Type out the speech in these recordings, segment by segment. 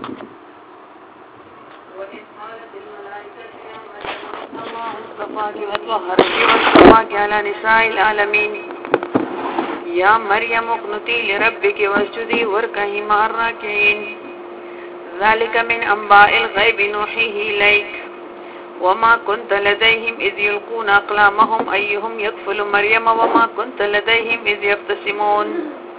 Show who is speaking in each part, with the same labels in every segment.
Speaker 1: على نساء العالمين يا مريم اقنتي لربك واسجدي واركعي مع الراكعين ذلك من أنباء الغيب نوحيه إليك وما كنت لديهم إذ يلقون أقلامهم أيهم يكفل مريم وما كنت لديهم إذ يختصمون.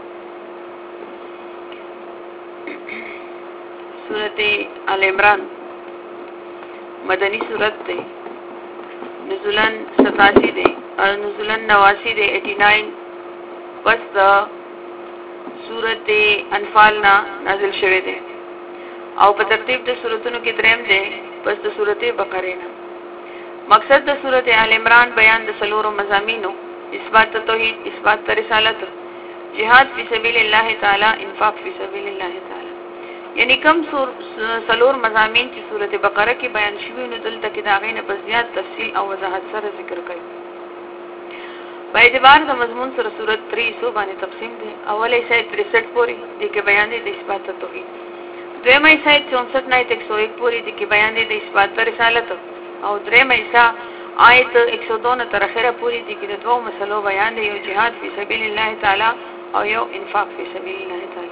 Speaker 1: سورة آل عمران مدنی سورت دی، نزولن 87 دی اور نزولن 89 دی 89 پس دا سورت انفال نا نازل شوه دی او په ترتیب د سورتونو کې دریم دی پس د سورت بقره نه. مقصد د سورت آل عمران بیان د سلورو مضامینو، اثبات توحید، اثبات رسالت، جهاد فی سبیل الله تعالی، انفاق فی سبیل الله تعالی. یعنی کم سلور مضامین چې سورت بقره کې بیان شوي نو دلته کې دا غینه په زیات تفصیل او وضاحت سره ذکر کړي. په اعتبار د مضمون سره سورت 300 باندې تقسیم دي. اوله ایسه 63 پورې دي کې بیان دي د اثبات توحید، دویمه ایسه 64 نه 101 پورې دي کې بیان دي د اثبات رسالت، او دریمه ایسه آیت 102 تر اخره پورې دي کې د دوه مسلو بیان دی، یو جهاد فی سبیل الله تعالی او یو انفاق فی سبیل الله تعالی.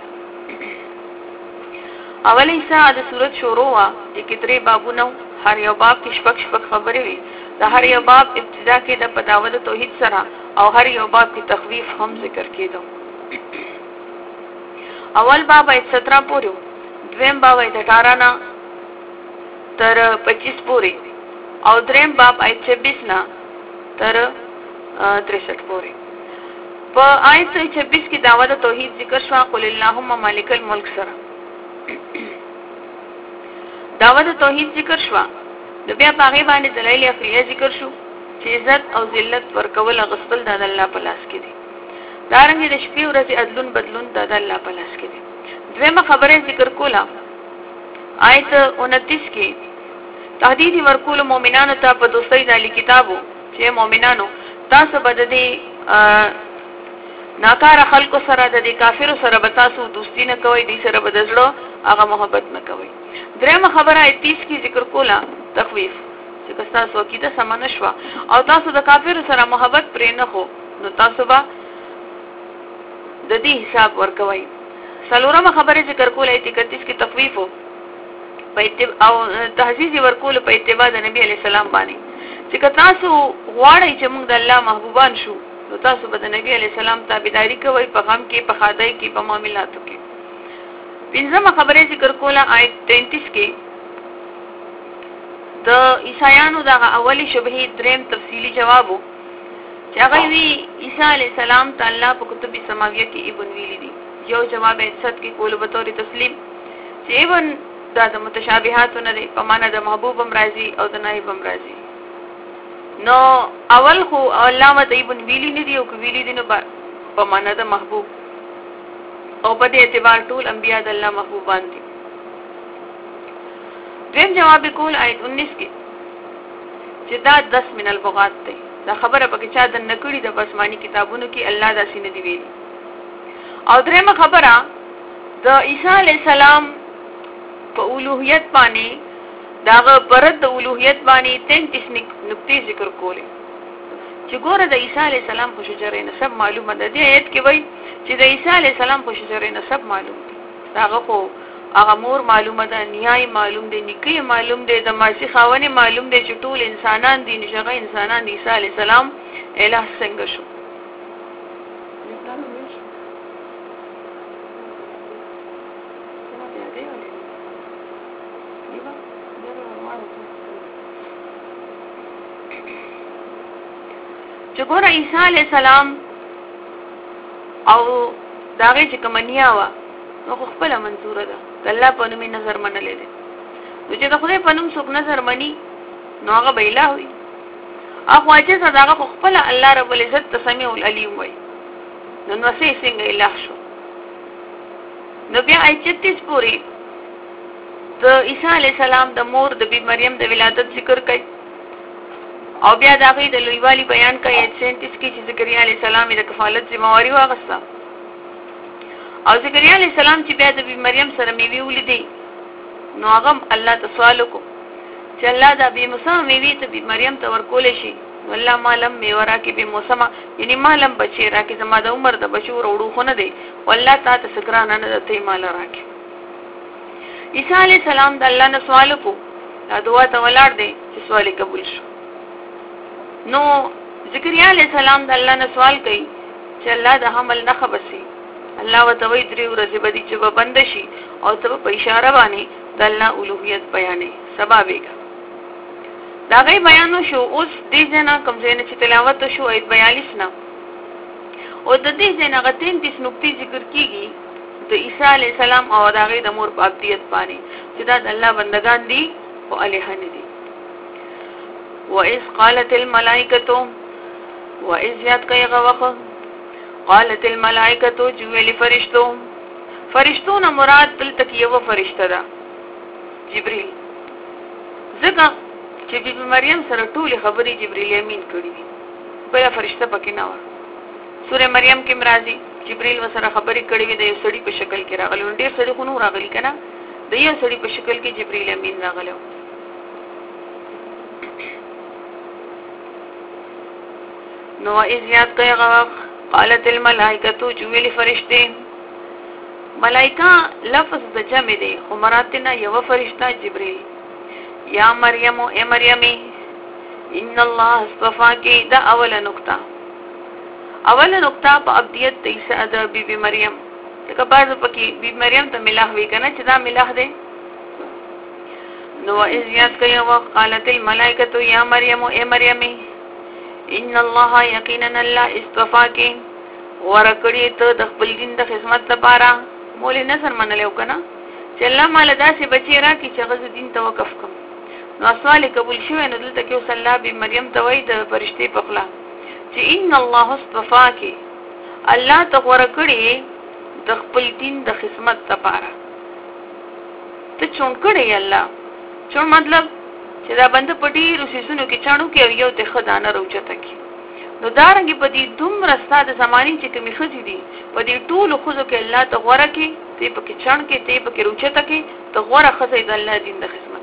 Speaker 1: اول ایسا د صورت شروع وا د کتري بابونو، هر یو باب کې شپږ خبرې وي. د هر یو باب ابتدا کې د پداوت توحید سره او هر یو باب کې تخویف هم ذکر کېدو. اول باب 17 پورې، دویم باب 18 نه تر 25 پورې او دریم باب 26 نه تر 63 پورې. په آیت 26 کې دعوت توحید ذکر شو، قل اللهم مالک الملک سره دعوت توحید ذکر شو. د بیا باغې باندې دلایل عقلیه ذکر شو چې عزت او ذلت ورکول غسل د الله په لاس کې دي. دارنګ د شپې ورځې عدلون بدلون د الله په لاس کې دي. دویمه خبره ذکر کوله آیت 29 کې تهدید ورکول مؤمنانو ته په دوستۍ د کتابو چې مؤمنانو تاسو بد دي ناکار خلکو سره د کافرو سره به تاسو دوستی نه کوئ، دې سره به دزړو هغه محبت نه کوئ. درېمه خبره 30 کې ذکر کوله تخویف چې تاسو عقیده سمانه شو او تاسو د کافرو سره محبت پرې نه خو نو تاسو به د دې حساب ورکوئ. څلورمه خبره ذکر کوله 31 کې تخویف او تهذیب ورکول په اتباع د نبی علی سلام باندې چې تاسو غواړئ چې موږ د الله محبوبان شو نو تاسو به د نبی علی سلام تابعداري کوئ په غم کې، په خادای کې، په معاملاتو کې. پنځمه خبره ذکر کوله آیت 33 کې د عیسایانو د اولی شبهه دریم تفصیلی جوابو چې هغه وی عیسی علی السلام تعالی په کتب سماویه کې ابن ویلی دي. یو جواب 61 کې کول به تور تسلیم چې ابن دا د متشابهات نه دي په معنا د محبوب امراضی او د نائب امراضی. نو اول خو علامه ابن ویلی نه دی او ویلی دي نو په معنا د محبوب او په دې اعتبار ټول انبیاء د الله محبوبان دي. دیم جواب کول آیت 19 کې چې دا 10 من البغات دی. دا خبره پکې چا د نکړي د آسماني کتابونو کې الله داسې نه دی ویلي. او دریمه خبره د عیسی علی السلام په اولوہیت باندې داغه پرد د اولوہیت باندې 33 نقطې ذکر کولې چې ګوره د عیسی علی السلام په شجره نسب معلومه ده. دې آیت کې وایي چې د عیسی علی السلام په شجره نسب معلوم دي، داغه خو هغه مور معلومه ده، نیای معلوم دي، نکي معلوم دي، د ماسی خاوني معلوم دي چې ټول انسانان دي، نشغه انسانان د عیسی علی السلام الہ څنګه شو. چې ګوره عیسی علی السلام او داغه چې کمنیا وا نو خپل منظور ده د الله په نوم نظر منلې ده. نو چې د خدای په نوم څوک نظر مني نو هغه به الہ وي. هغه چې صداغه خپل الله رب العزت تسمیع العلیم وي نو نو څنګه الہ شو. نو بیا آیت 33 پوری د عیسی علی السلام د مور د بی مریم د ولادت ذکر کوي او بیا د هغه د لویوالي بیان کوي 37 کې چې زکریا علی السلام د کفالت ذمہواری واغسته او زکریا علی السلام چې بیا د بی مریم سره میوي ولیدي نو هغه الله ته سوال وکړو چې الله دا به موسی میوي ته به مریم ته ورکول شي والله مالم میورا کې به موسمه یعنی مالم بچی را کې زما د عمر د بچو وروړو خو نه دی والله تا ته سکران نه ته مال راکې عیسی علی السلام د الله نه سوال وکړو دا دعا ته ولاړ دی چې سوال قبول شو نو زکریا علی السلام د الله نه سوال کوي چې الله د حمل نه خبسي الله وتوي درې ورځې بدی چې بند شي او ته په اشاره باندې د الله اولوہیت بیانې سببېګه دا غي بیانو شو اوس دې جنا کوم ځای نه چې تلاوت شو ایت 42 نه او د دې جنا غتین 30 نقطې ذکر کیږي د عیسی علی السلام او د هغه د مور په ابدیت باندې چې دا د الله بندگان دي او الہان دي وَإِذْ قَالَتِ الْمَلَائِكَةُ وَإِذْ يَتْقَيْغَ وَقَ قالت الملائکه جویل فرشتو نه مراد دلته یو فرشته ده جبرئیل زګه چې بی مریم سره ټول خبرې جبرئیل امین کړې دي بل فرشته پکې نه و سوره مریم کې مرাজি جبرئیل وسره خبرې کړې وي د یو سړي په شکل کې راغلی ډېر سړي خو نو راغلی کنه د یو سړي په شکل کې جبرئیل امین راغلی نو اذ یاد کړه قالت الملائکه جویل فرشته ملائکه لفظ د جمع دی خو مراتنا یو فرشتہ جبرئیل یا مریم اے مریمی ان الله اصطفاکی دا اوله نقطه په ابدیت د عیسی د بیبي مریم دغه بعض پکې بیبي مریم ته ملاح وی کنه چې دا ملاح دی نو اذ یاد کړه وقالت الملائکه یا مریم اے مریمی ان الله یقینا الله اصطفاکی ورکړی ته د خپل دین د خدمت لپاره مولې نصر منلو کنه چې الله مال داسې بچی را کی چې غز دین ته وقف کوم نو سوال قبول شوی نو دلته کې صلی الله مریم ته وای د فرشتي په خلا چې ان الله اصطفاکی الله ته ورکړی د خپل دین د خدمت لپاره ته چون کړی الله چون مطلب چې دا بند پټي روسيسونو کې چانو کې یو ته خدانه روچته کی نو دارنګ په دې دومره ستاد زماني چې کومې خزي دي په دې ټول خزو کې الله ته غوړه کې ته په کې چان کې ته په کې روچته کې ته غوړه خزي د الله دین د خدمت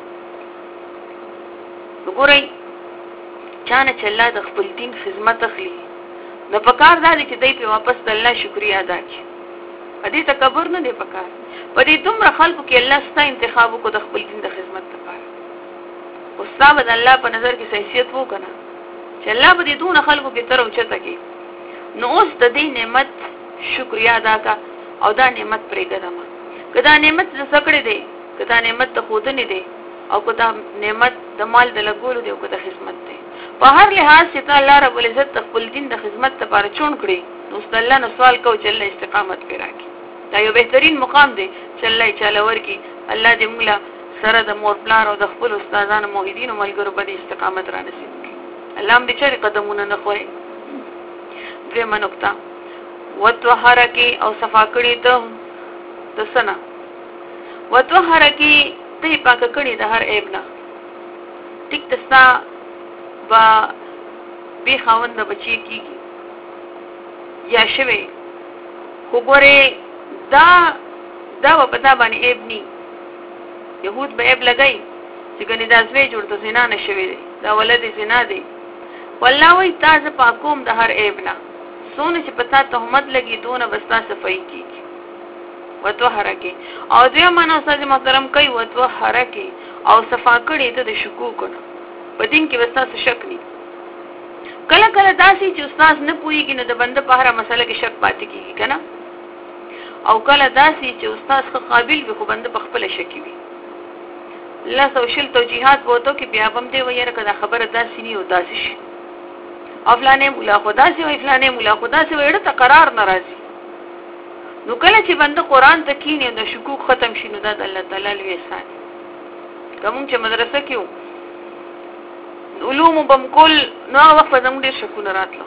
Speaker 1: وګورئ چانه چې الله د خپل دین خدمت اخلي نو پکار دا دي چې دای په واپس د الله شکریا ادا کړي دې تکبر نه دی پکار په دې دومره خلکو کې الله ستا انتخاب کو د خپل دین د خدمت لپاره او ستاسو د الله په نظر کې حیثیت وو کنه چې الله به دې دون خلکو کې تر اوچته کې نو اوس د دې نعمت شکریا ادا کا او دا نعمت پرې ګدمه کدا نعمت ز سکړې دی کدا نعمت ته خود نه دی او کدا نعمت د مال د لګولو دی او کدا خدمت دی په هر لحاظ چې الله رب العزت خپل دین د خدمت لپاره چون کړی نو الله نو سوال کو چې الله استقامت پیرا کی دا یو بهترین مقام دی چې الله چاله ورکی الله دې موږ سره د مور پلار او د خپل استادانو موحدین او ملګرو په استقامت را نصیب کړي الله دې چېرې قدمونه نه خوړي دغه نقطه وتوهرکی او صفا کړي ته د سنا وتوهرکی ته پاک کړي د هر عیب نه ټیک تستا با به خوند بچی کیږي یا شوی وګوره دا په پتا باندې عیب ني يهود به عیب لګای چې ګنې دا زوی جوړته زنا نشوي دا ولد زنا دی والله وي تاسو پاکوم د هر عیب نه سونه چې پتا تهمت لګي دونه بستا صفائی کیږي وتوهرکی او دې معنا استاد محترم کوي وتوهرکی او صفا کړي ته د شکوک نه په دین کې وستا څه شک ني کله کله داسي چې استاد نه پويږي نو د بنده په هر مسله کې شک پاتې کیږي کنه او کله داسي چې استاد خو قابل وي خو بنده په خپل شک وي الله سوشل توجيهات وته کې بیا هم دی وایره کدا خبره داسي نه او داسي شي افلانه مولا خدا سي او فلانه مولا خدا سي وړه ته قرار ناراضي نو کله چې بنده قران ته کینې د شکوک ختم شي نو د الله تعالی لوي احسان کوم چې مدرسه کې علوم بمکل نو وخت زموږ ډیر شکونه راتلو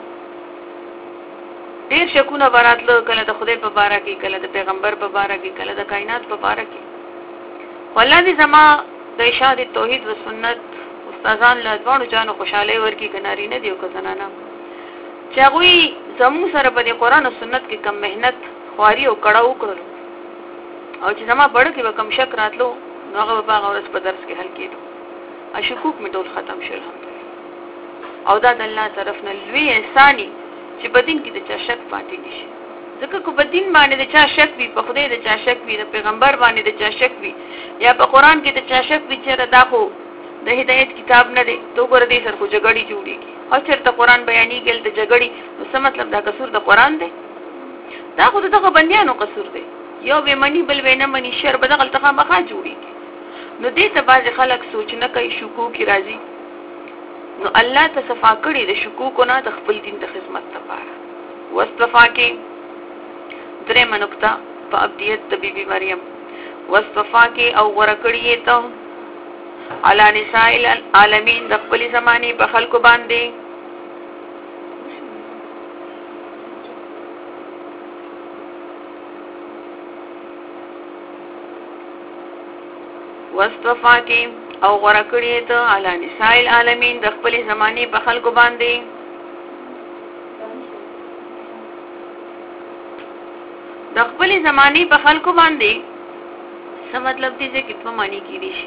Speaker 1: ډیر شکونه براتلو کله د خدای په باره کې کله د پیغمبر په باره کې کله د کائنات په باره کې ولادي زما د ارشاد توحید و سنت استادان له ځوانو جانو خوشاله ورکی کناري نه دیو کزنانا چاغوي زمو سره په قرآن او سنت کې کم مهنت خواري او کړه وکړو او چې زما بڑ کې کم شک راتلو نو هغه په هغه ورځ په درس کې حل کېدو شکوک می ټول ختم شول الحمدلله او دا د الله طرف نه لوی احساني چې په دین کې د چا شک پاتې نشي ځکه کو په دین باندې د چا شک وي په خدای د چا شک وي د پیغمبر باندې د چا شک وي یا په قران کې د چا شک وي چې دا خو د هدایت کتاب نه دی تو ګور دې سر کو جګړې جوړيږي او چېرته قران بیانې ګل د جګړې نو څه مطلب دا قصور د قران دی دا خو دغه بنديانو قصور دی یو به منی بل به نه منی شر به دغه تخا مخا جوړيږي نو دې ته باز خلک سوچ نه کوي شکوک راځي نو الله ته صفا کړی د شکوک نه د خپل دین د خدمت لپاره واصطفا کې درې منقطه په ابدیت د بیبي مریم واصطفا کې او ورکړی ته علی نساء العالمین د خپل زمانه په خلکو باندې واصطفا کې او ورکړی ته علی نساء العالمین د خپل زمانه په خلکو باندې د خپل زمانه په خلکو باندې څه مطلب دې چې کتمه معنی کیږي شي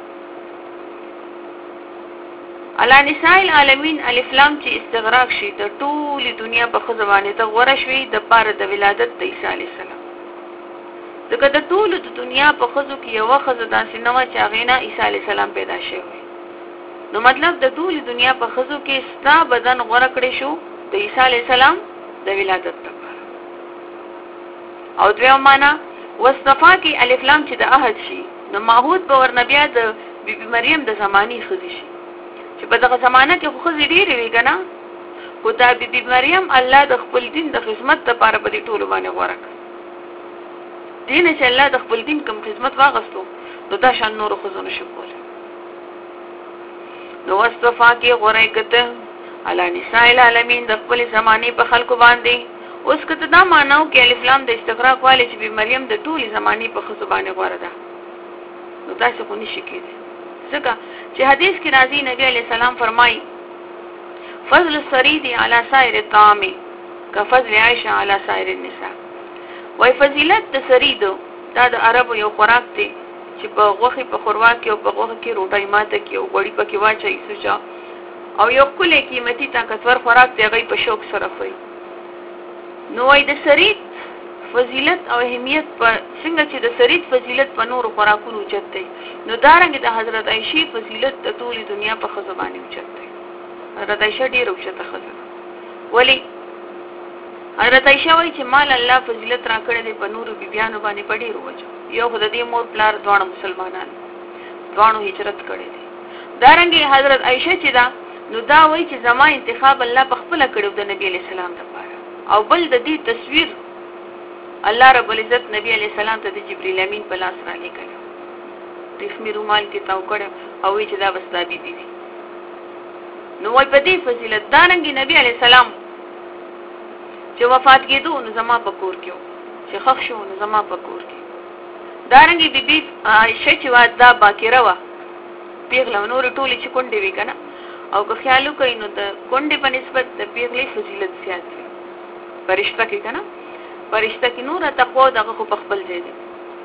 Speaker 1: علی نساء العالمین الف لام چې استغراق شي د ټولي دنیا په خزبانه ته غوړه شوی د پاره د ولادت د عیسی علی السلام دغه د ټولو د دنیا په خزو کې یو خزه داسې نو چې غینا عیسی علی السلام پیدا شوی نو مطلب د ټولي دنیا په خزو کې ستا بدن غوړه کړی شو د عیسی علی السلام د ولادت لپاره او دویم معنا واصطفا کې الف لام چې د عهد شي نو ماحود په ورنبیا د بیبي مریم د زمانی خزي شي چې په دغه زمانہ کې خو خزي ډېرې وی کنه خو دا بیبي مریم الله د خپل دین د خدمت لپاره په دې ټولو باندې غوړه کړ دین چې الله د خپل دین کوم خدمت واغستو نو دا شان نور خو زونه شو کول نو واصطفا کې غوړه کته علی نساء العالمین د خپل زمانه په خلکو باندې اوس کته دا مانو کې الف لام د استغراق والی چې بیبي مریم د ټولي زمانه په خزو باندې غوړه ده نو تاسو کو نشي کېږي ځکه چې حدیث کې راځي نبی علی السلام فرمایي فضل السرید علی سائر الطعام كفضل عائشه علی سائر النساء وای فضیلت د سرید دا د عربو یو خوراک دی چې په غوخي په خورواک کې او په غوخه کې روټي ماته کې او غوړي پکې واچي سوچا او یو کله قیمتي طاقتور خوراک دی غي په شوق سره وي نو وای د سرید فضیلت او اهمیت په څنګه چې د سرید فضیلت په نور خوراکونو اوچت دی نو دارنګ د حضرت عائشہ فضیلت د ټولي دنیا په خزبانه اوچت دی حضرت عائشہ ډیر اوچته خزه ولی حضرت عائشہ وایي چې مال الله فضیلت را کړی دی په نور بیبيانو باندې پډې روجو یو خدای دې مور پلار دوه مسلمانان دوه هجرت کړی دی دارنګ حضرت عائشہ چې دا نو دا وایي چې زما انتخاب الله په خپل کړو د نبی علی السلام لپاره او بل د دې تصویر الله رب العزت نبی علیہ السلام ته د جبرئیل امین په لاس را لیکل رسمي رومال کې تاو کړ او چې دا وستا بيبي دي نو وای په دې فضیلت دانګي نبی علیہ السلام چې وفات کېدو نو زما په کور کې چې خخ شو نو زما په کور کې دانګي بيبي عائشہ چې واده باکره وا پیغله نور ټولې چې کونډې وی کنه او که خیالو کوي نو د کونډې په نسبت د پیغلې فضیلت زیات وي فرشتہ کې کنه فرشتہ کې نور تقوا دغه په خپل ځای دي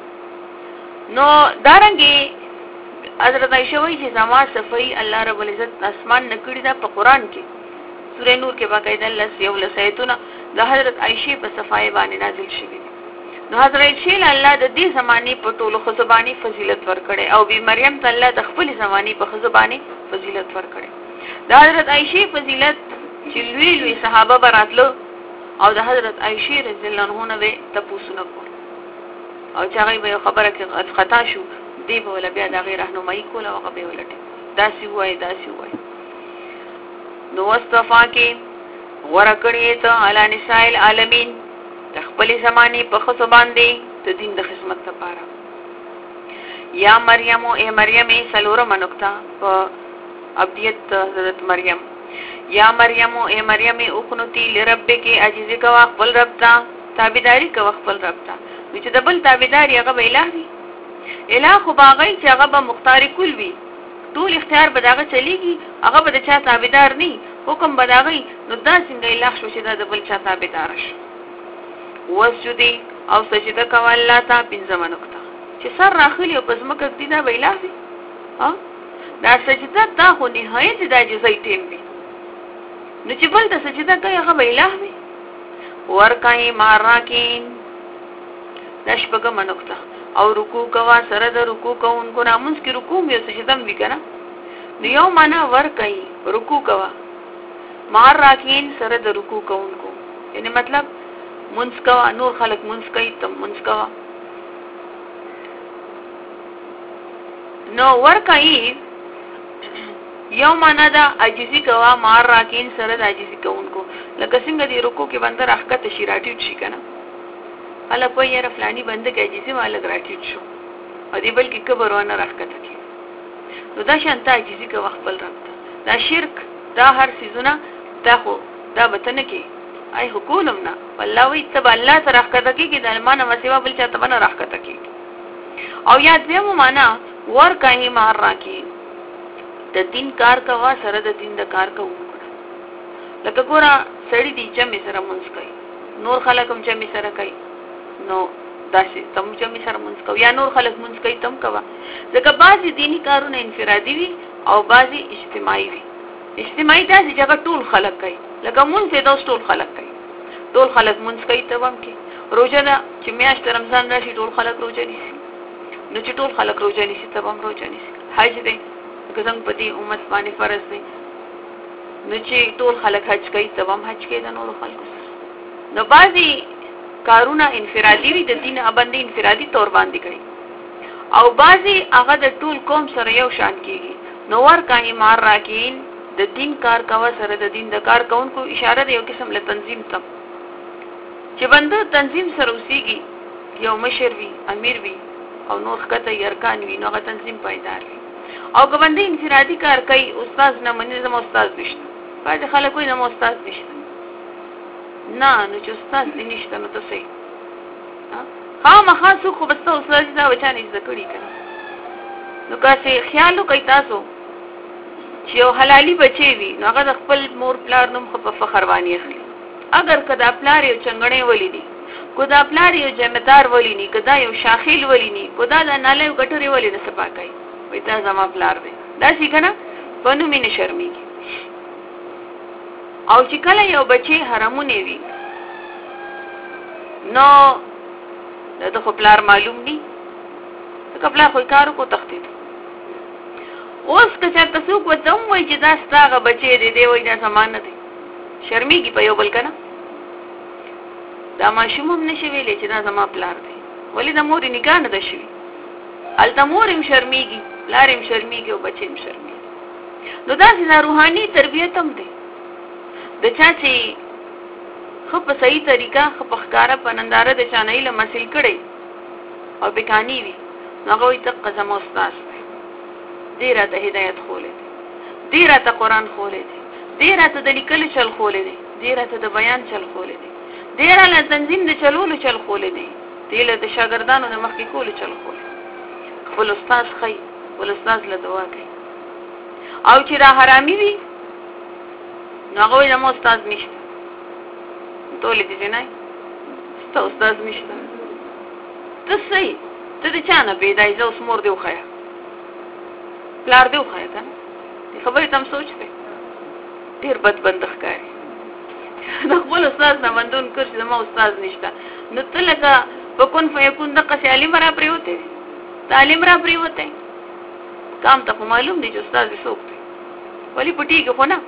Speaker 1: نو دارنګي حضرت عائشہ وایي چې زما صفای الله رب العزت اسمان نکړی دا په قران کې سورې نور کې باقاعده الله یو لسایتونه د حضرت عائشہ په صفای باندې نازل شوی نو حضرت عائشہ الله د دې زماني په ټولو خزبانی فضیلت ورکړي او بی مریم ته الله د خپل زماني په خزبانی فضیلت ورکړي د حضرت عائشہ فضیلت چې لوی لوی صحابه براتلو او د حضرت عائشہ رضی الله عنها به تاسو نه کول او چې هغه به خبره کې خطا شو دی به ولا بیا د غیر راهنمایي کول او هغه به ولټي داسي وای نو واصطفا کې ورکړی ته علی نساء العالمین د خپل زمانه په خصو باندې د دین د خدمت لپاره یا مریم او مریم سلوره منکتا په ابدیت حضرت مریم یا مریم او مریم اقنتی لربک عجز کا خپل رب ته تابعداري کا خپل رب ته چې د بل تابعداري هغه به الہ وي الہ خو باغی چې هغه به مختار کل وي ټول اختیار به داغه چلیږي هغه به د چا تابعدار نه حکم به داغي نو دا څنګه الہ شو چې د بل چا تابعدار شي وسجدي او سجده کول الله ته پنځمه نقطه چې سر راخلی او پس مکه دې دا ویلا وي ها دا سجده دا خو نهایت د عاجزۍ ټیم وي نو چې بل د سجده کوي هغه ویلا وي ورکای ماراکین د شپږم نقطه او رکوع کوا سره د رکوع کوونکو ناموس کې رکوع یې سجده وی کنه نو یو معنا ورکای رکوع کوا ماراکین سره د رکوع کوونکو یعنی مطلب منځ کوا نور خلق منځ کوي تم منځ کوا نو ورکای یو معنا دا عاجزی کوا ماراکین سره د عاجزی کوونکو لکه څنګه دی رکوع کې بنده راحت شي راټیټ شي کنه الا په یاره فلانی بنده کې عاجزی والا راټیټ شو او دی بلکې کبر ونه راحت کی نو دا شانته عاجزی کوا خپل رب دا شرک دا هر سيزونه دا خو دا بتنه کې اي حکومت نه والله وي تبع الله تر راحت کی کې د المانه مسیوا بل چا ته نه راحت کی او یاد به مو معنا ور کای ماراکین د دین کار کوا سره د دین د کار کوونکو لکه ګورا سړی دی چې می سره مونږ کوي نور خلک هم چې می سره کوي نو داسې تم چې می سره مونږ کوي یا نور خلک مونږ کوي تم کوا ځکه بعضی دینی کارونه انفرادي وي او بعضی اجتماعي وي اجتماعي داسې چې ټول خلک کوي لکه مونږ ته د ټول خلک کوي ټول خلک مونږ کوي ته هم کې روزه ده چې میاشت رمضان راشي ټول خلک روزه نیسي نو چې ټول خلک روزه نیسي ته هم روزه نیسي حج دی که څنګه په دې امت باندې فرض دی نو چې ټول خلک حج کوي تمام حج کوي د نور خلکو نو بعضي کارونه انفرادي وي د دین باندې انفرادي تور باندې کوي او بعضي هغه د ټول قوم سره یو شان کیږي نو ور کای مار راکین د دین کار کوا سره د دین د کار کوونکو اشاره دی یو قسم له تنظیم ته چې بنده تنظیم سره اوسېږي یو مشر وي امیر وي او نور خطه یرکان وي نو هغه تنظیم پایدار وي او کومندې انفرادي کار کوي استاد نه مني زمو استاد نشته باید خلک وي زمو استاد نشته نه نو چې استاد نشته نو ته سي ها ما خو خو بس استاد دا وچانه ذکرې کړي نو کاسه خیالو کوي تاسو چې یو حلالي بچي وي نو هغه د خپل مور پلار نوم په فخر باندې اخلي اگر کدا پلار یو چنګړې ولې دي کدا پلار یو جمعدار ولې ني کدا یو شاخیل ولې ني کدا د ناله ګټوري ولې نه سپا کوي وای تا زما پلار دی دا شي کنه بنو مين شرمېږي او چې کله یو بچي حرامونه وي نو دا خو پلار معلوم ني دا خپل خو کارو کو تخته اوس که چېرته څوک وته وای چې دا ستاغه بچي دی وای دا سامان نه دی شرمېږي په یو بل کنه دا ماشوم هم نشي ویلې چې دا زما پلار دی ولې د مور نگاه نه ده شي الته مور هم شرمېږي پلار هم شرمېږي او بچي هم شرمېږي نو دا چې روحاني تربیت هم دی د چا چې خو په صحیح طریقه خو په ښکارا په ننداره د چانې له مسل کړي او بکانی وي نو هغه ته قسم استاد دی راته هدایت خولې دی راته قران خولې دی راته د لیکل چل خولې دی راته د بیان چل خولې دی راته تنظیم د چلولو چل خولې دی له د شاګردانو د مخکې کولو چل خولې خپل استاد خي ول استاد له دعا کوي او چې دا حرامي وي نو هغه د مو استاد نشته ټول دې نه ست استاد نشته ته سي ته د چانه پیدای زو سمور دی وخیا پلار دی وخیا کنه خبرې تم سوچته ډیر بد ښکاري د خپل استاد نه مندون کړ چې ما استاد نشته نو ته لکه په کون فیکون د قصې علم را پریوته تعلیم را پریوته کام ته معلوم دی چې استاد وسوک دی ولی پټی کې خو نه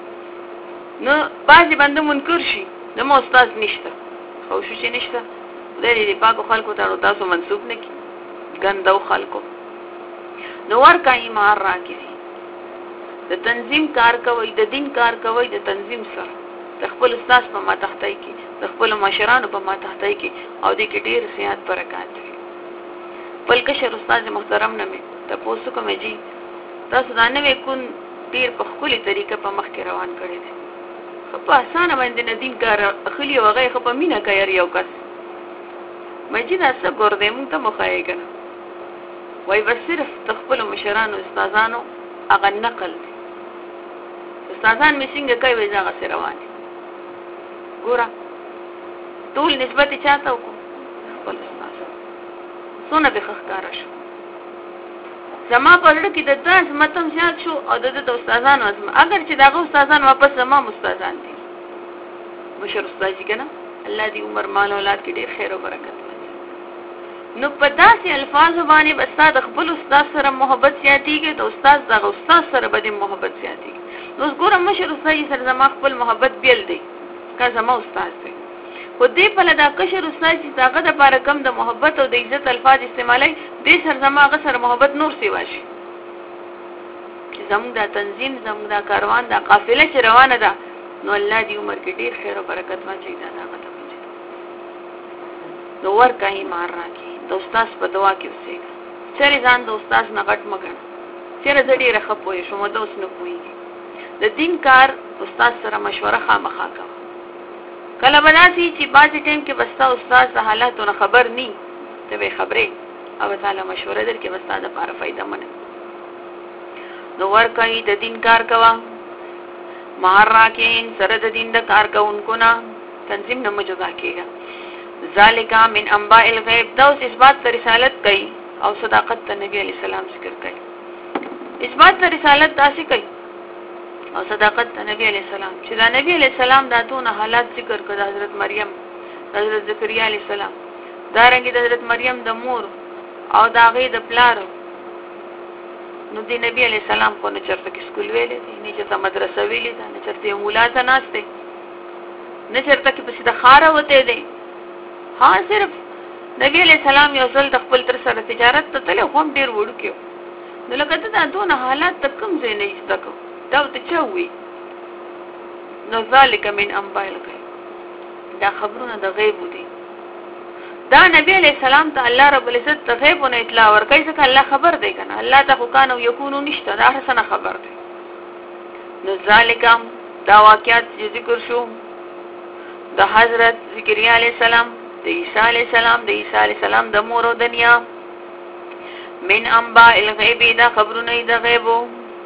Speaker 1: نو بعضی بنده منکر شي د مو استاد نشته خو شو چې نشته د دې پاکو خلکو ته تاسو منسوب نه کی ګندو خلکو نو ورکای مار راکړي د تنظیم کار کوي د دین کار کوي د تنظیم سره د خپل استاد په ماتحتای کې د خپل مشرانو په ماتحتای کې او د کې ډیر سیات برکات وي بلکې شر استاد محترم نه مې تاسو کومه جی تاسو دا نه وکون ډیر په خولي طریقه په مخ کې روان کړی دي خو په اسانه باندې نه دین کار اخلي او هغه په مینا کوي یو کس مې دا څه ګور دې مونږ ته مخایې کنه وای بس صرف تخپل مشرانو استادانو هغه نقل استادان مې څنګه کوي ځای غسر روان ګوره ټول نسبت چاته وکړو خپل استاد څونه به ښکارا شو زما په لړ کې د داس متم زیات شو او د استادانو ازم اگر چې داغه استادان واپس زما استادان دي مشر استاد دي کنه الله دې عمر مال اولاد کې ډېر خیر او برکت ورکړي نو په داسې الفاظ باندې استاد خپل استاد سره محبت زیاتیږي د استاد دغه استاد سره به محبت زیاتیږي نو ګورم مشر استاد سره زما خپل محبت بیل دی که زما استاد دی خو دې په لدا کشر استاد چې داغه د لپاره کم د محبت او د عزت الفاظ استعمالي دې سره زما هغه سره محبت نور سی واشي زموږ د تنظیم زموږ د کاروان د قافله چې روانه ده نو الله دې عمر کې ډېر خیر او برکت واچي دا هغه ته وځي نو ورکه مار راکې د استاد په دعا کې اوسېږي چېرې ځان د استاد نه غټ مګن چېرې زه ډېره ښه پوهې شوم د اوس نه پوهېږي د دین کار استاد سره مشوره خامخا کوه کله بناسي چې بعضې ټیم کې بستا استاد د حالاتو نه خبر ني ته به خبرې او تعالی مشوره در کې بستا د لپاره فائدہ منه نو ورکه د دین کار کوه مار راکین سره د دین د کار کوونکو نه تنظیم نه مجزا کېږي ذالک من انباء الغیب دا اوس اثبات رسالت کوي او صداقت د نبی علی السلام ذکر کوي اثبات رسالت داسې کوي او صداقت د نبی علی السلام چې دا نبی علی السلام د دونه حالات ذکر کړه حضرت مریم حضرت زکریا علی السلام دا رنګ د حضرت مریم د مور او دا غي د پلار نو دی نبی علیہ السلام کو نه چرته کې سکول ویلې دي نه چرته مدرسه ویلې ده نه چرته مولا ته ناشته نه چرته کې پسې د خاره وته دي ها صرف نبی علیہ السلام یو ځل د خپل تر سره تجارت ته تل هم ډیر وړو کې نو لکه ته دونه حالات تکم ځای نه استکو دا ته چوي نو ذالک من انباء الغیب دا خبرونه د غیب دي دا نبی علیہ السلام ته الله رب العزت ته غیبونه اطلاع ورکړي ځکه الله خبر دی کنه الله ته کان او یکونو نشته دا حسنه خبر دی نو ذالکم دا واقعات ذکر شو د حضرت زکریا علیہ السلام د عیسی علیہ السلام د عیسی علیہ السلام د مور او دنیا من انباء الغیب دا خبرونه د غیبو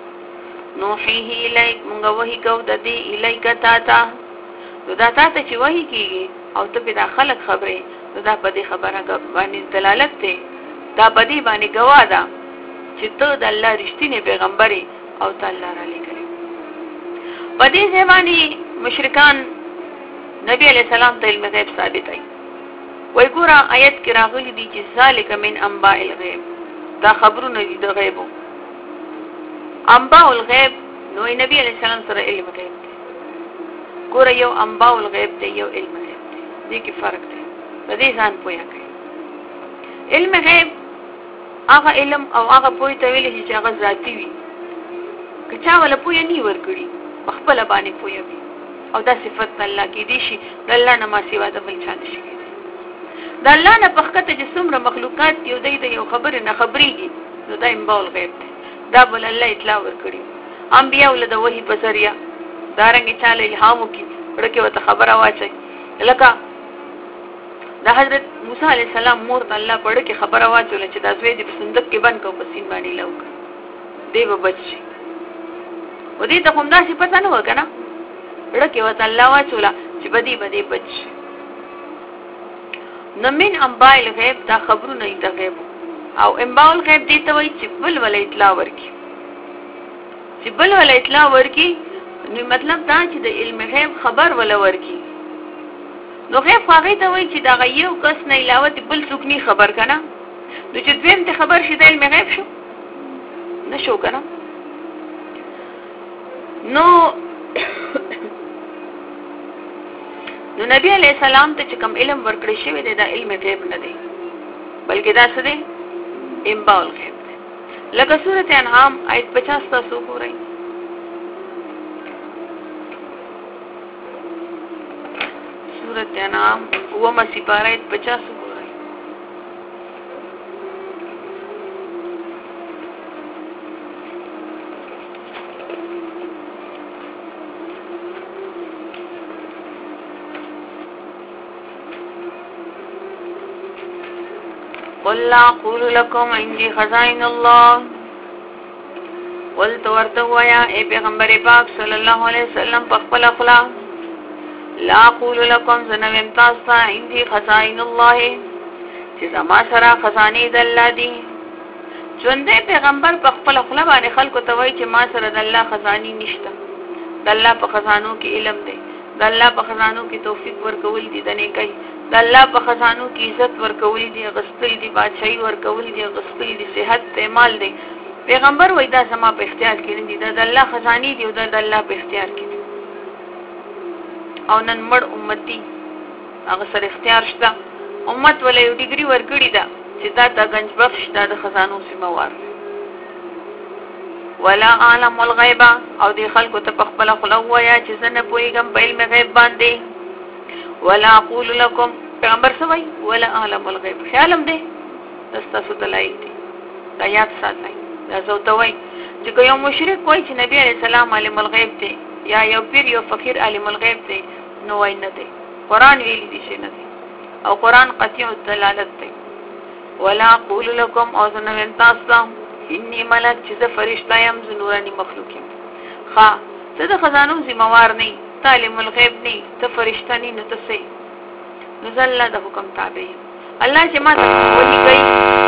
Speaker 1: نوحیه الیک مونږ وਹੀ کو د دې الیک تا نو دا ته چې وਹੀ کیږي او ته په داخله خبره دا په دې خبره باندې دلالت دی دا په دې باندې گواه ده چې ته د الله رښتینی پیغمبري او تعالی را لګري په دې ځواني مشرکان نبی علیہ السلام ته علم غیب ثابتای وای ګوره آیت کې راغلي دي چې ذالک من انباء الغیب دا خبرونه دي د غیبو انباء الغیب نو نبی علیہ السلام سره علم غیب دی ګوره یو انباء الغیب دی یو علم غیب دی دې کې فرق دی په دې ځان پوهه کوي علم غیب هغه علم او هغه پوهه ته ویل چې هغه ذاتی وي کچا ولا پوهه نی ورکړي خپل باندې پوهه وي او دا صفت الله کې دي شي د الله نه ما سیوا د بل چا نشي د الله نه پخته چې څومره مخلوقات یو دی د یو خبره نه خبريږي نو دا انباء الغیب دی دا بل الله اطلاع ورکړي انبیاء ول د وحی په ذریعہ دارنګ چاله الهام کی ورکه وته خبره واچي لکه د حضرت موسی علیہ السلام مور ته الله پړ کې خبره واچول چې د زوی د صندوق کې بند کو په سین باندې لوک دی به بچي و دې ته کوم داسې پته نه وکنه ورکه وته الله واچول چې بدی بچ نمن انباء الغیب دا خبرونه د غیب او انباء الغیب دې ته وایي چې بل ول اطلاع ورکی چې بل ول اطلاع ورکی نو مطلب دا چې د علم غیب خبر ول ورکی نو غیب هغه ته وایي چې دا یو کس نه علاوه بل څوک نه خبر کنه نو چې دویم ته خبر شي د علم غیب شو نشو کنه نو نبی علیہ السلام ته چې کوم علم ورکړی شوی دی دا علم غیب نه دی بلکې دا څه دی انباء الغیب دی لکه سورۃ انعام آیت 50 تاسو وګورئ سورۃ انعام وما سپارہ آیت 50 وګورئ قل لا اقول لكم عندي خزائن الله قلت ورتوا يا اي پیغمبر پاک صلی الله علیه وسلم په خپل اخلاق لا اقول لكم زنویم تاسو عندي خزائن الله چې زما سره خزانه د الله دي ژوندې پیغمبر په خپل خپل باندې خلکو ته وایي چې ما سره د الله خزانه نشته د الله په خزانو کې علم دی د الله په خزانو کې توفیق ورکول دي د نیکۍ د الله په خزانو کې عزت ورکول دي غسل دي بادشاہي ورکول دي غسل دي صحت مال دي پیغمبر وایي دا زما په اختیار کې نه دي د الله خزانه دي او د الله په اختیار کې دي او نن مړ امتی هغه سره اختیار شته امت ولې یو ډیګري ورکړی دا چې دا د گنج بخش د خزانو سیموار ولا عالم الغیب او دی خلکو ته په خپل خلو وایا چې زنه پویګم په علم غیب باندې ولا اقول لكم پیغمبر سوي ولا عالم الغیب خیالم دی تاسو دلای دي دا یاد ساتئ دا زوتوي چې یو مشرک وای چې نبی عليه السلام عالم الغیب دی یا یو پیر یو فقیر عالم الغیب دی نو وای نه دی قران ویلي دي چې نه دی او قران قطعی دلالت دی ولا اقول لكم او زنه تاسو انی ملک چې د فرشتہ يم زنورانی مخلوق يم ها ته د خزانو ذمہوار نه تعلیم الغیب نه ته فرشتہ نه نو ته نزل د حکم تابع الله چې ما ته وحی کوي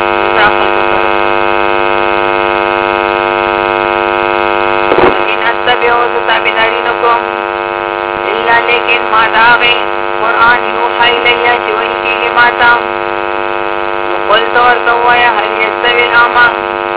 Speaker 1: ان اتبعوا تابعداري نکوم الا لیکن ما داغه قران یوحى الیه چې وحی کیږي ما ته قلت ورتوایا هل یستوی الاعمى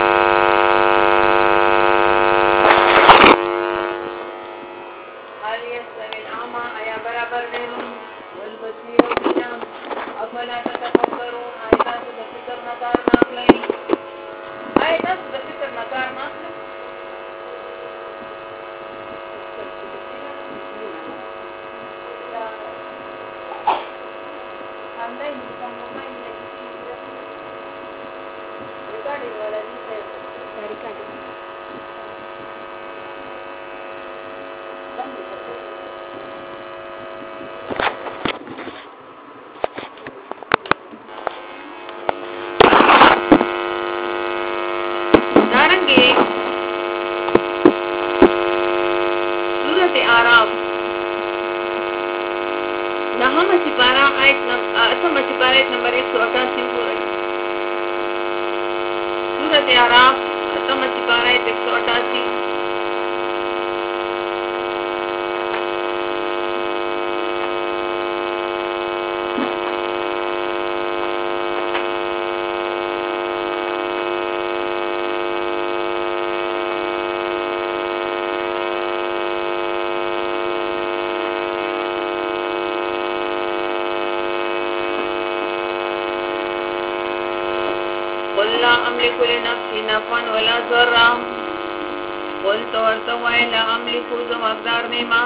Speaker 1: املك لنفسي نفعا ولا ضرا قلت ورتوای لا املك زمقدار نیما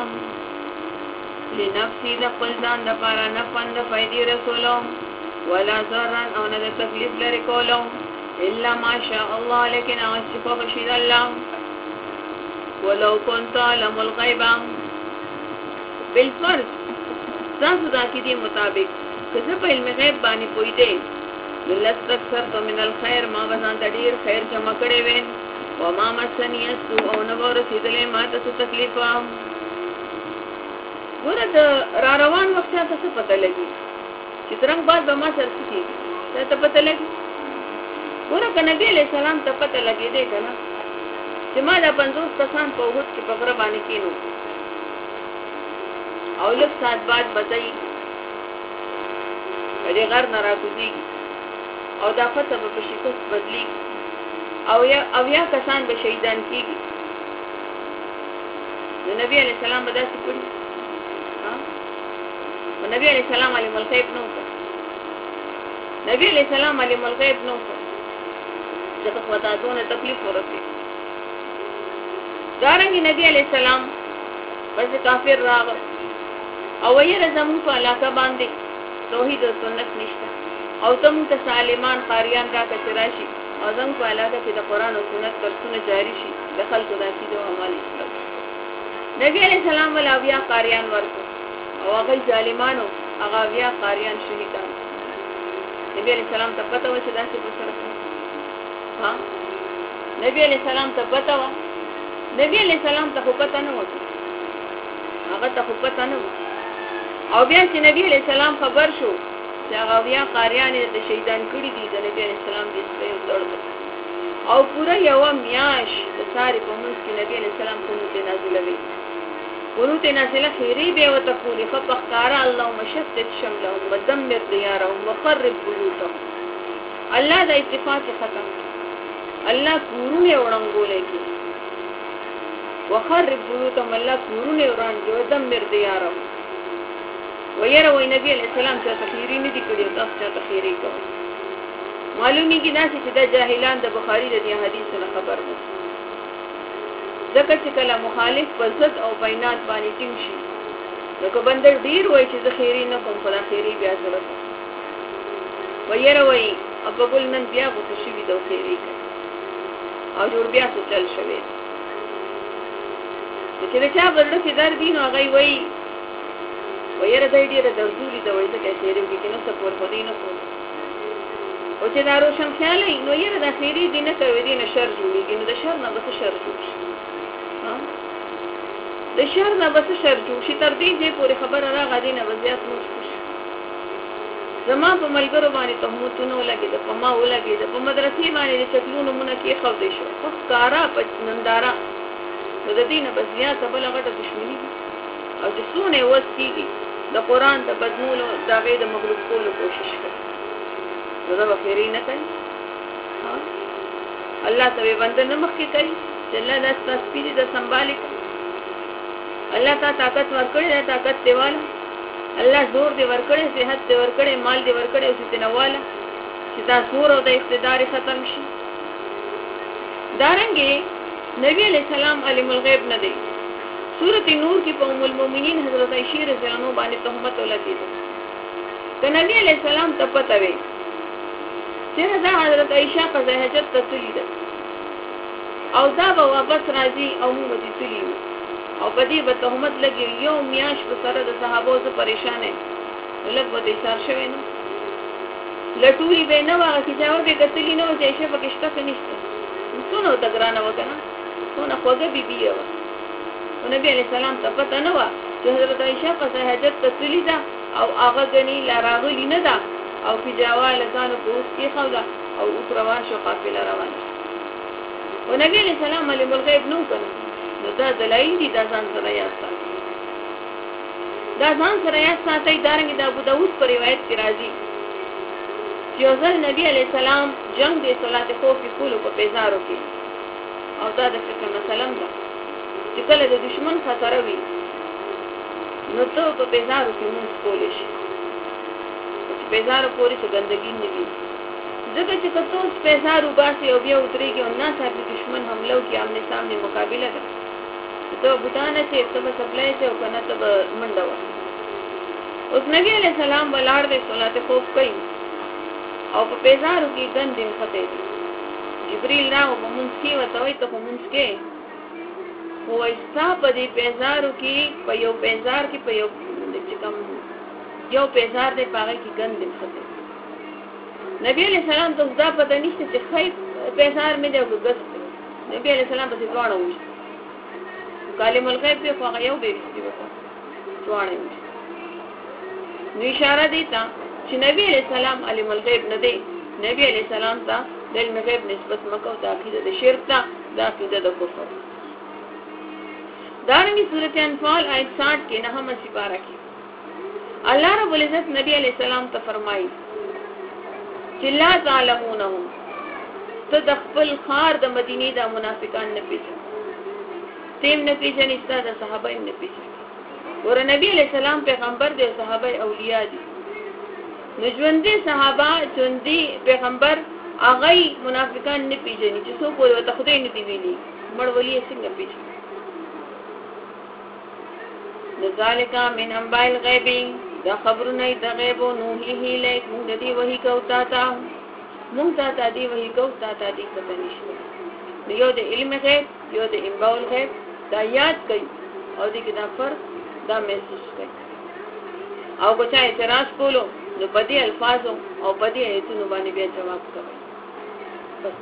Speaker 1: لنفسي د خپل ځان د پاره نفعا د فائدې رسولو ولا ضرا او نه د تکلیف لري کولو الا ما شاء الله لكن اوصف بشير الله ولو كنت علم الغيب بالفرض تاسو د عقیدې مطابق که په علم غیب باندې پوي دی لستكثرت من الخير ما وزن تدیر خیر جمع کړي وین و ما مسنی سو او نو رسیدلې ما ته تکلیف ورته را روان وخت ته څه پته لګي چې څنګه بعد به ما سره کیږي ته پته لګي ورته نبی علیہ السلام ته پته لګي دی کنه چې ما د 50 کسان په وخت کې په غره باندې کینو او لږ سات بعد بځای دې غر نه راځي او دا فتح به شکست بدلی او یا کسان به شهیدان کیږي نبی علیہ السلام به داسې کړی نبی علیہ السلام علم الغیب نو نبی علیہ السلام علم الغیب نو ځکه خدای دونه تکلیف ورته دارنګ نبی علیہ السلام بس کافر راغ او یې زمون په علاقه باندې توحید او سنت نشته او تم ته سالمان قاریان را کچراشي او زمون په علاقه کې د قران او سنت درسونه جاری شي د خلکو د عقیده او عمل اسلام نبی علیہ السلام ولا بیا قاریان ورته او هغه ظالمانو هغه بیا قاریان شهیدان نبی علیہ السلام ته پته و چې داسې بسره ها نبی علیہ السلام ته پته و نبی علیہ السلام ته پته نه و هغه ته پته نه و او بیا چې نبی علیہ السلام خبر شو چې هغه بیا قاریان د شهیدان کړي دي د نبی علیہ السلام د سپیو تړل او پورا یو میاش د ساری په موږ کې نبی علیہ السلام قنوت نازلوي قنوت نازله خیری به او تقولي فبختار اللهم شتت شملهم ودمر ديارهم وخرب بيوتهم الله د اتفاق ختم الله کورونه وړنګولې کی وخرب بيوتهم الله کورونه وړاندې ودمر ديارهم ويره وي نبی علیہ السلام چې تخیری نه دي کړی تاسو چې تخیری کوي معلومی کی ناسی چې د جاهلان د بخاری د دې حدیثونو خبر وو ځکه چې کله مخالف په ضد او بینات باندې ټینګ شي نو کو بندر ډیر وای چې ذخیری نه کوم خدا خیری بیا سره ويره وای ابو ګل نن بیا غو شي د خیری او جوړ بیا څه چل شوی چې دا چا ورته چې در دین او غي وای ويره دای ډیر د ورزولي د وای څه خیری کې نو څه کول خو دې نه کوي او چې دا روشن خیال نو یره د خیری دین نه کوي دین شر جوړیږي نو د شر نه بس شر جوړي د شر نه بس شر جوړي تر دې چې پوره خبره راغی دینه وضعیت نو زما په ملګرو باندې تهمتونه ولګي د پما ولګي د په مدرسې باندې د شکلونو مونږ کې خو دې شو خو کارا پچنندارا د دینه بس بیا ته بل غټه دښمنی او چې څونه وسکیږي د قران د بدلولو داوی د مغلوب کولو کوشش کوي دا به خیری نه کوي الله ته بندنه مخکې کوي چې الله د تسبیح د سنبالي الله تا طاقت ورکړي دا طاقت دیواله الله زور دی ورکړي صحت دی ورکړي مال دی ورکړي او څه نواله چې دا زور او د اقتدار ختم شي دارنګي نبی علیہ السلام علم الغیب نه دی سورۃ نور کې په ام المؤمنین حضرت عائشہ رضی الله عنها باندې تهمت ولګي ته نبی علیہ السلام ته پته وي چې دا حضرت عائشہ قضا حاجت ته تللی ده او دا به واپس راځي او موږ دې تللی او په دې به تهمت لګي یو میاش په سره د صحابو ته پریشانه لږ به دې سار شوی نو لټوري به نه واغ چې جواب یې کتلی نو چې عائشہ پکې شته نشته څونه دګرانه وکنه څونه خوګه بیبي و نبی علیہ السلام ته پته نه و چې حضرت عائشہ قضا حاجت ته تللی ده او هغه غني لاراغلی نه ده او په جوال ځانو پوس کې خوله او روان شو قافله روانه او نبی علیہ السلام علم الغیب نو کړ نو دا دلایل دي دا ځان سره یاد ساتي دا ځان سره یاد ساتي دارنګ د ابو داود پر روایت کې راځي چې ځل نبی علیہ السلام جنگ د صلات خوف په کولو په پیزارو کې او دا د فکر مثلا ده چې کله د دشمن خطر وي نو ته په پیزارو کې موږ کولې شي پیزارو پوری څه ګندګي نه وي ځکه چې کته پیزارو باسي او بیا اتريږي او نه صاحب دشمن حمله کوي آمنے سامنے مقابله ده ته بوتانه چې ته سپلای ته او کنه ته منډه و اوس نبی علیہ السلام ولار د صلات خوف کوي او په پیزارو کې ګندې خته جبريل راو په مونږ کې وتوي ته په مونږ کې هو ایستا په دې پیزارو کې په یو پیزار کې په یو چې کوم یو پیزار دې پاره کې ګندې خته نبی علیہ السلام ته دا پته نشته چې خیر پیزار مې دی وګست نبی علیہ السلام په ځوانه وي کالم الغیب په هغه یو به دي ځوانه وي نو اشاره دی ته چې نبی علیہ السلام علم الغیب نه دی نبی علیہ السلام ته د علم غیب نسبت مکو د عقیده د شرک ته د عقیده د کفر دارنګه سورۃ انفال آیت 60 کې نه هم سپاره کې الله رب العزت نبی علیہ السلام ته فرمایي چې لا تعلمونهم تدخل خار د مدینه د منافقان نه پیژن تیم نه پیژن استاد صحابه نه پیژن ور نبی علیہ السلام پیغمبر دي صحابه اولیاء دي نجوندي صحابه ژوندۍ پیغمبر اغه منافقان نه پیژني چې څوک وته خدای نه دی ویلي مړ ولي څنګه پیژني ذالک من انباء الغیب دا خبرونه د غیب او نوحیه لیک موږ دې وਹੀ کوتا تا موږ ته دې وਹੀ کوتا تا دې پته نشته یو د علم غیب یو د انباء الغیب دا یاد کړئ او دې کې دا فرق دا محسوس کړئ او کو چا اعتراض کولو نو په دې الفاظو او په دې ایتونو باندې بیا جواب کوي بس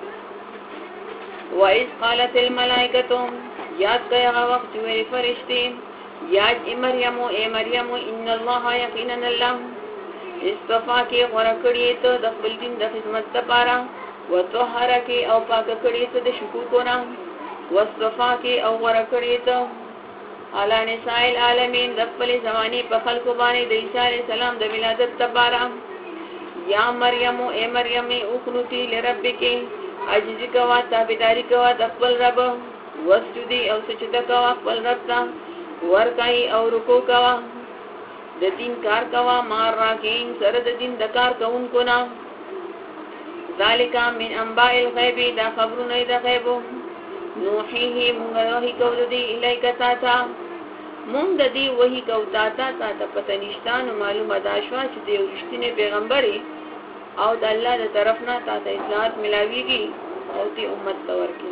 Speaker 1: وَإِذْ قَالَتِ الْمَلَائِكَةُ یاد کړئ هغه وخت چې ویلي فرشتي یا مریم ان الله یقینا الله استفا کې غوړه کړی ته د خپل دین د خدمت لپاره وطهره کې او پاک کړی ته د شکوکونه واستفا کې او غوړه کړی ته علی نساء العالمین د خپل زمانی په خلکو باندې د عیسی علی السلام د ولادت لپاره یا مریم اے مریم اخنوتی لربک عجزی کوا تابعداری کوا د خپل رب وسجدی او سجده کوا خپل رب ته ورکای او رکوع کوا د دین کار کوا مار راکین سره د دین د کار کوونکو نه ذالک من انباء الغیب دا خبرونه د غیب نوحیه مونږ وحی کوو دی الیک تا مونږ د دې وحی کوو تا پته نشته نو معلومه دا شوه چې دی رښتینی پیغمبري او د الله د طرف نه تا ته اطلاعات ملاویږي او تی امت ته ورکړي